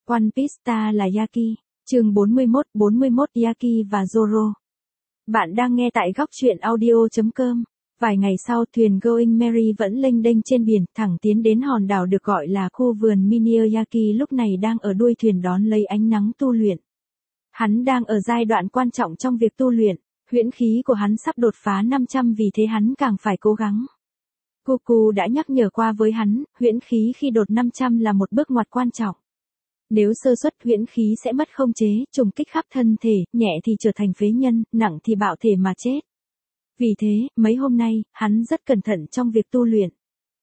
One Piece Star là Yaki. Chương 41 Yaki và Zoro. Bạn đang nghe tại góc truyện audio.com. Vài ngày sau, thuyền Going Merry vẫn lênh đênh trên biển, thẳng tiến đến hòn đảo được gọi là khu vườn Minier. Yaki lúc này đang ở đuôi thuyền đón lấy ánh nắng tu luyện. Hắn đang ở giai đoạn quan trọng trong việc tu luyện, huyễn khí của hắn sắp đột phá 500, vì thế hắn càng phải cố gắng. Goku đã nhắc nhở qua với hắn, huyễn khí khi đột 500 là một bước ngoặt quan trọng. Nếu sơ suất, huyễn khí sẽ mất khống chế, trùng kích khắp thân thể, nhẹ thì trở thành phế nhân, nặng thì bạo thể mà chết. Vì thế, mấy hôm nay, hắn rất cẩn thận trong việc tu luyện.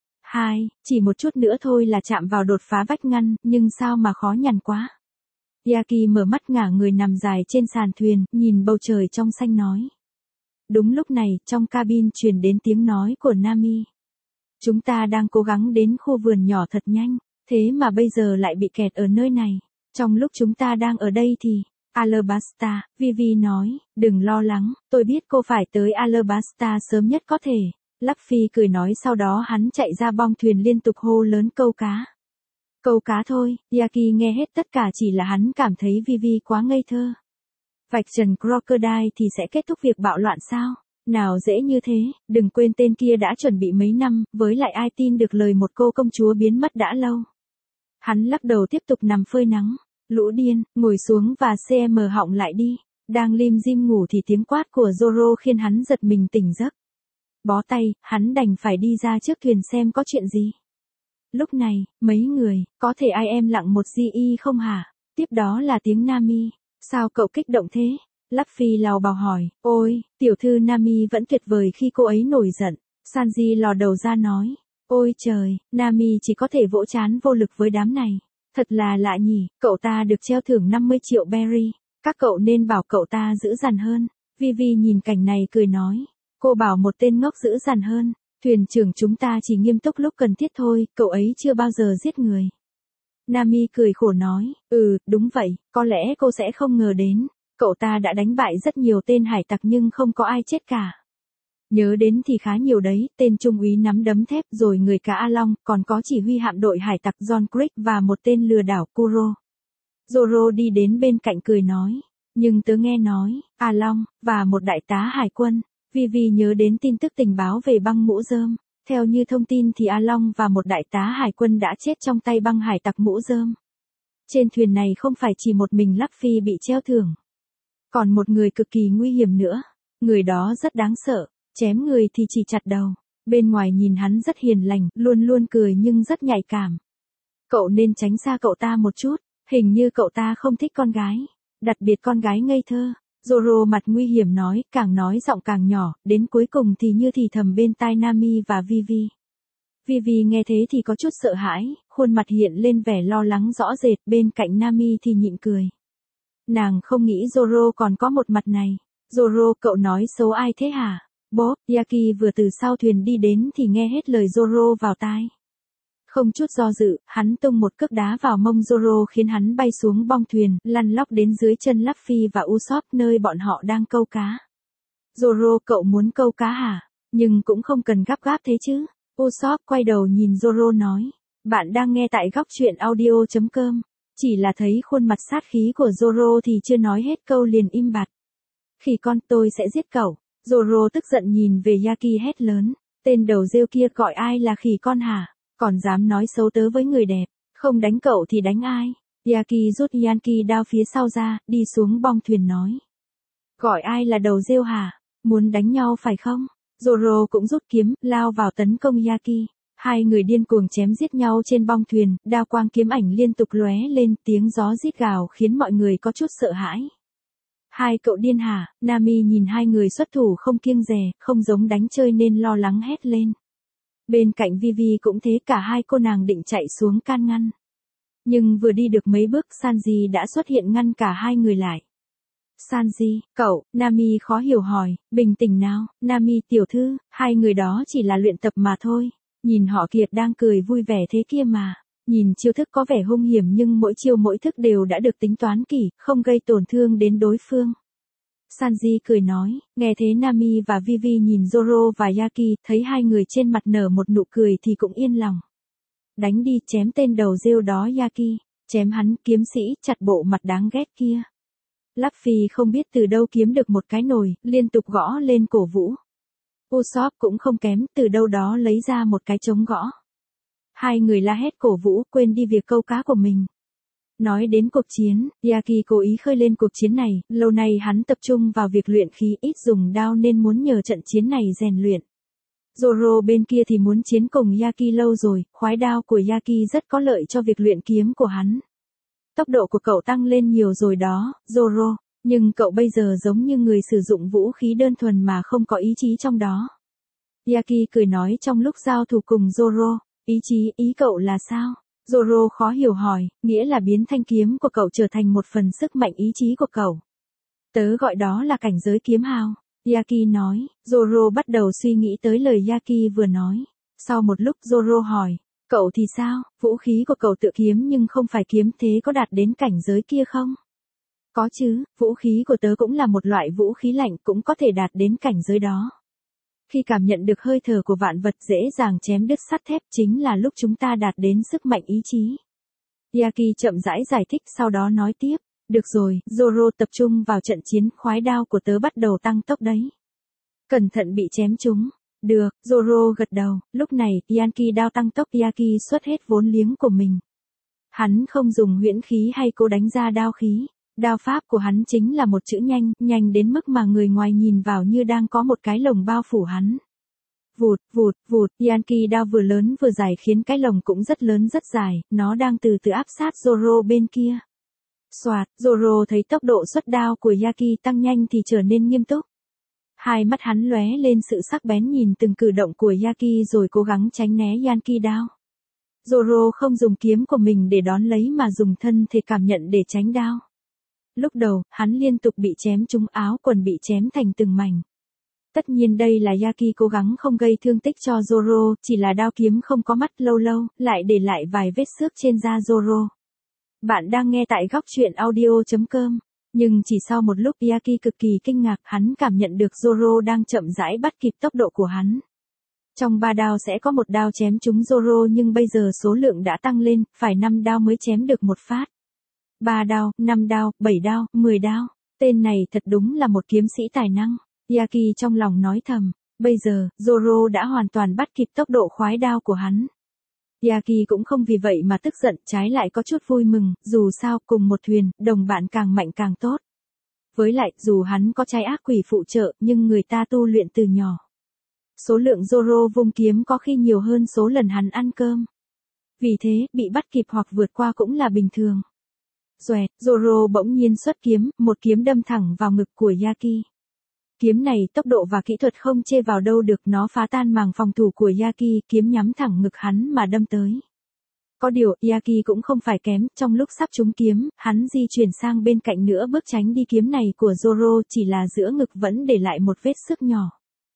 Chỉ một chút nữa thôi là chạm vào đột phá vách ngăn, nhưng sao mà khó nhằn quá. Yaki mở mắt ngả người nằm dài trên sàn thuyền, nhìn bầu trời trong xanh nói. Đúng lúc này, trong cabin truyền đến tiếng nói của Nami. Chúng ta đang cố gắng đến khu vườn nhỏ thật nhanh, thế mà bây giờ lại bị kẹt ở nơi này. Trong lúc chúng ta đang ở đây thì, Alabasta, Vivi nói, đừng lo lắng, tôi biết cô phải tới Alabasta sớm nhất có thể. Luffy cười nói, sau đó hắn chạy ra bong thuyền liên tục hô lớn câu cá. Câu cá thôi. Yaki nghe hết tất cả, chỉ là hắn cảm thấy Vivi quá ngây thơ. Vạch trần Crocodile thì sẽ kết thúc việc bạo loạn sao? Nào dễ như thế, đừng quên tên kia đã chuẩn bị mấy năm, với lại ai tin được lời một cô công chúa biến mất đã lâu. Hắn lắc đầu tiếp tục nằm phơi nắng. Lũ điên, ngồi xuống và cm họng lại đi. Đang lim dim ngủ thì tiếng quát của Zoro khiến hắn giật mình tỉnh giấc. Bó tay, hắn đành phải đi ra trước thuyền xem có chuyện gì. Lúc này, mấy người, có thể ai em lặng một gi không hả? Tiếp đó là tiếng Nami. Sao cậu kích động thế? Luffy lào bào hỏi. Ôi, tiểu thư Nami vẫn tuyệt vời khi cô ấy nổi giận. Sanji lò đầu ra nói. Ôi trời, Nami chỉ có thể vỗ trán vô lực với đám này. Thật là lạ nhỉ, cậu ta được treo thưởng 50 triệu berry. Các cậu nên bảo cậu ta giữ dằn hơn. Vivi nhìn cảnh này cười nói. Cô bảo một tên ngốc giữ dằn hơn. Thuyền trưởng chúng ta chỉ nghiêm túc lúc cần thiết thôi, cậu ấy chưa bao giờ giết người. Nami cười khổ nói. Đúng vậy, có lẽ cô sẽ không ngờ đến. Cậu ta đã đánh bại rất nhiều tên hải tặc nhưng không có ai chết cả. Nhớ đến thì khá nhiều đấy, tên trung úy nắm đấm thép, rồi người cá A Long, còn có chỉ huy hạm đội hải tặc John Crick và một tên lừa đảo Kuro. Zoro đi đến bên cạnh cười nói. Nhưng tớ nghe nói, A Long, và một đại tá hải quân. Vivi nhớ đến tin tức tình báo về băng mũ rơm. Theo như thông tin thì A Long và một đại tá hải quân đã chết trong tay băng hải tặc mũ rơm. Trên thuyền này không phải chỉ một mình Luffy bị treo thưởng. Còn một người cực kỳ nguy hiểm nữa. Người đó rất đáng sợ. Chém người thì chỉ chặt đầu. Bên ngoài nhìn hắn rất hiền lành, luôn luôn cười nhưng rất nhạy cảm. Cậu nên tránh xa cậu ta một chút. Hình như cậu ta không thích con gái. Đặc biệt con gái ngây thơ. Zoro mặt nguy hiểm nói giọng càng nhỏ, đến cuối cùng thì như thì thầm bên tai Nami và Vivi. Vivi nghe thế thì có chút sợ hãi, khuôn mặt hiện lên vẻ lo lắng rõ rệt, bên cạnh Nami thì nhịn cười. Nàng không nghĩ Zoro còn có một mặt này. Zoro, cậu nói xấu ai thế hả? Bố, Yaki vừa từ sau thuyền đi đến thì nghe hết lời Zoro vào tai. Không chút do dự, hắn tung một cước đá vào mông Zoro khiến hắn bay xuống bong thuyền, lăn lóc đến dưới chân Luffy và Usopp nơi bọn họ đang câu cá. Zoro, cậu muốn câu cá hả? Nhưng cũng không cần gấp gáp thế chứ. Usopp quay đầu nhìn Zoro nói. Bạn đang nghe tại góc truyện audio.com. Chỉ là thấy khuôn mặt sát khí của Zoro thì chưa nói hết câu liền im bặt. Khỉ con, tôi sẽ giết cậu. Zoro tức giận nhìn về Yaki hét lớn. Tên đầu rêu kia gọi ai là khỉ con hả? Còn dám nói xấu tớ với người đẹp. Không đánh cậu thì đánh ai? Yaki rút Yankee đao phía sau ra, đi xuống bong thuyền nói. Gọi ai là đầu rêu hả? Muốn đánh nhau phải không? Zoro cũng rút kiếm, lao vào tấn công Yaki. Hai người điên cuồng chém giết nhau trên bong thuyền, đao quang kiếm ảnh liên tục lóe lên, tiếng gió rít gào khiến mọi người có chút sợ hãi. Hai cậu điên hả? Nami nhìn hai người xuất thủ không kiêng dè, không giống đánh chơi nên lo lắng hét lên. Bên cạnh Vivi cũng thế, cả hai cô nàng định chạy xuống can ngăn. Nhưng vừa đi được mấy bước Sanji đã xuất hiện ngăn cả hai người lại. Sanji, cậu, Nami khó hiểu hỏi, bình tĩnh nào, Nami tiểu thư, hai người đó chỉ là luyện tập mà thôi. Nhìn họ kiệt đang cười vui vẻ thế kia mà. Nhìn chiêu thức có vẻ hung hiểm nhưng mỗi chiêu mỗi thức đều đã được tính toán kỹ, không gây tổn thương đến đối phương. Sanji cười nói, nghe thế Nami và Vivi nhìn Zoro và Yaki, thấy hai người trên mặt nở một nụ cười thì cũng yên lòng. Đánh đi, chém tên đầu rêu đó Yaki. chém hắn, kiếm sĩ, chặt bộ mặt đáng ghét kia. Luffy không biết từ đâu kiếm được một cái nồi, liên tục gõ lên cổ Vũ. Usopp cũng không kém, từ đâu đó lấy ra một cái trống gõ. Hai người la hét cổ vũ, quên đi việc câu cá của mình. Nói đến cuộc chiến, Yaki cố ý khơi lên cuộc chiến này, lâu nay hắn tập trung vào việc luyện khí, ít dùng đao nên muốn nhờ trận chiến này rèn luyện. Zoro bên kia thì muốn chiến cùng Yaki lâu rồi, khoái đao của Yaki rất có lợi cho việc luyện kiếm của hắn. Tốc độ của cậu tăng lên nhiều rồi đó, Zoro, nhưng cậu bây giờ giống như người sử dụng vũ khí đơn thuần mà không có ý chí trong đó. Yaki cười nói trong lúc giao thủ cùng Zoro, ý chí, ý cậu là sao? Zoro khó hiểu hỏi, nghĩa là biến thanh kiếm của cậu trở thành một phần sức mạnh ý chí của cậu. Tớ gọi đó là cảnh giới kiếm hào. Yaki nói, Zoro bắt đầu suy nghĩ tới lời Yaki vừa nói. Sau một lúc Zoro hỏi, cậu thì sao, vũ khí của cậu tự kiếm nhưng không phải kiếm thế có đạt đến cảnh giới kia không? Có chứ, vũ khí của tớ cũng là một loại vũ khí lạnh cũng có thể đạt đến cảnh giới đó. Khi cảm nhận được hơi thở của vạn vật dễ dàng chém đứt sắt thép chính là lúc chúng ta đạt đến sức mạnh ý chí. Yaki chậm rãi giải thích sau đó nói tiếp. Được rồi, Zoro tập trung vào trận chiến, khoái đao của tớ bắt đầu tăng tốc đấy. Cẩn thận bị chém trúng. Được, Zoro gật đầu, lúc này, Yankee đao tăng tốc, Yaki xuất hết vốn liếng của mình. Hắn không dùng huyễn khí hay cố đánh ra đao khí. Đao pháp của hắn chính là một chữ nhanh, nhanh đến mức mà người ngoài nhìn vào như đang có một cái lồng bao phủ hắn. Vụt, vụt, vụt, Yankee đao vừa lớn vừa dài khiến cái lồng cũng rất lớn rất dài, nó đang từ từ áp sát Zoro bên kia. Soạt, Zoro thấy tốc độ xuất đao của Yaki tăng nhanh thì trở nên nghiêm túc. Hai mắt hắn lóe lên sự sắc bén nhìn từng cử động của Yaki rồi cố gắng tránh né Yankee đao. Zoro không dùng kiếm của mình để đón lấy mà dùng thân thể cảm nhận để tránh đao. Lúc đầu, hắn liên tục bị chém trúng, áo quần bị chém thành từng mảnh. Tất nhiên đây là Yaki cố gắng không gây thương tích cho Zoro, chỉ là đao kiếm không có mắt lâu lâu, lại để lại vài vết xước trên da Zoro. Bạn đang nghe tại góc truyện audio.com. Nhưng chỉ sau một lúc Yaki cực kỳ kinh ngạc, hắn cảm nhận được Zoro đang chậm rãi bắt kịp tốc độ của hắn. Trong 3 đao sẽ có một đao chém trúng Zoro nhưng bây giờ số lượng đã tăng lên, phải 5 đao mới chém được một phát. 3 đao, 5 đao, 7 đao, 10 đao. Tên này thật đúng là một kiếm sĩ tài năng. Yaki trong lòng nói thầm, bây giờ, Zoro đã hoàn toàn bắt kịp tốc độ khoái đao của hắn. Yaki cũng không vì vậy mà tức giận, trái lại có chút vui mừng, dù sao cùng một thuyền, đồng bạn càng mạnh càng tốt. Với lại, dù hắn có trái ác quỷ phụ trợ, nhưng người ta tu luyện từ nhỏ. Số lượng Zoro vung kiếm có khi nhiều hơn số lần hắn ăn cơm. Vì thế, bị bắt kịp hoặc vượt qua cũng là bình thường. Xoẹt, Zoro bỗng nhiên xuất kiếm, một kiếm đâm thẳng vào ngực của Yaki. Kiếm này tốc độ và kỹ thuật không chê vào đâu được, nó phá tan màng phòng thủ của Yaki, kiếm nhắm thẳng ngực hắn mà đâm tới. Có điều, Yaki cũng không phải kém, trong lúc sắp trúng kiếm, hắn di chuyển sang bên cạnh nữa bước tránh đi kiếm này của Zoro, chỉ là giữa ngực vẫn để lại một vết xước nhỏ.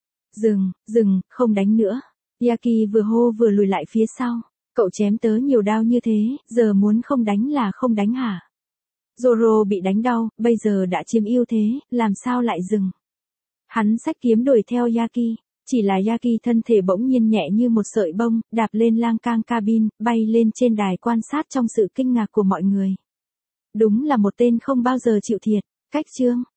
Dừng, không đánh nữa. Yaki vừa hô vừa lùi lại phía sau. Cậu chém tớ nhiều đao như thế, giờ muốn không đánh là không đánh hả? Zoro bị đánh đau, bây giờ đã chiếm ưu thế, làm sao lại dừng? Hắn xách kiếm đuổi theo Yaki, chỉ là Yaki thân thể bỗng nhiên nhẹ như một sợi bông, đạp lên lan can cabin, bay lên trên đài quan sát trong sự kinh ngạc của mọi người. Đúng là một tên không bao giờ chịu thiệt. Cách chương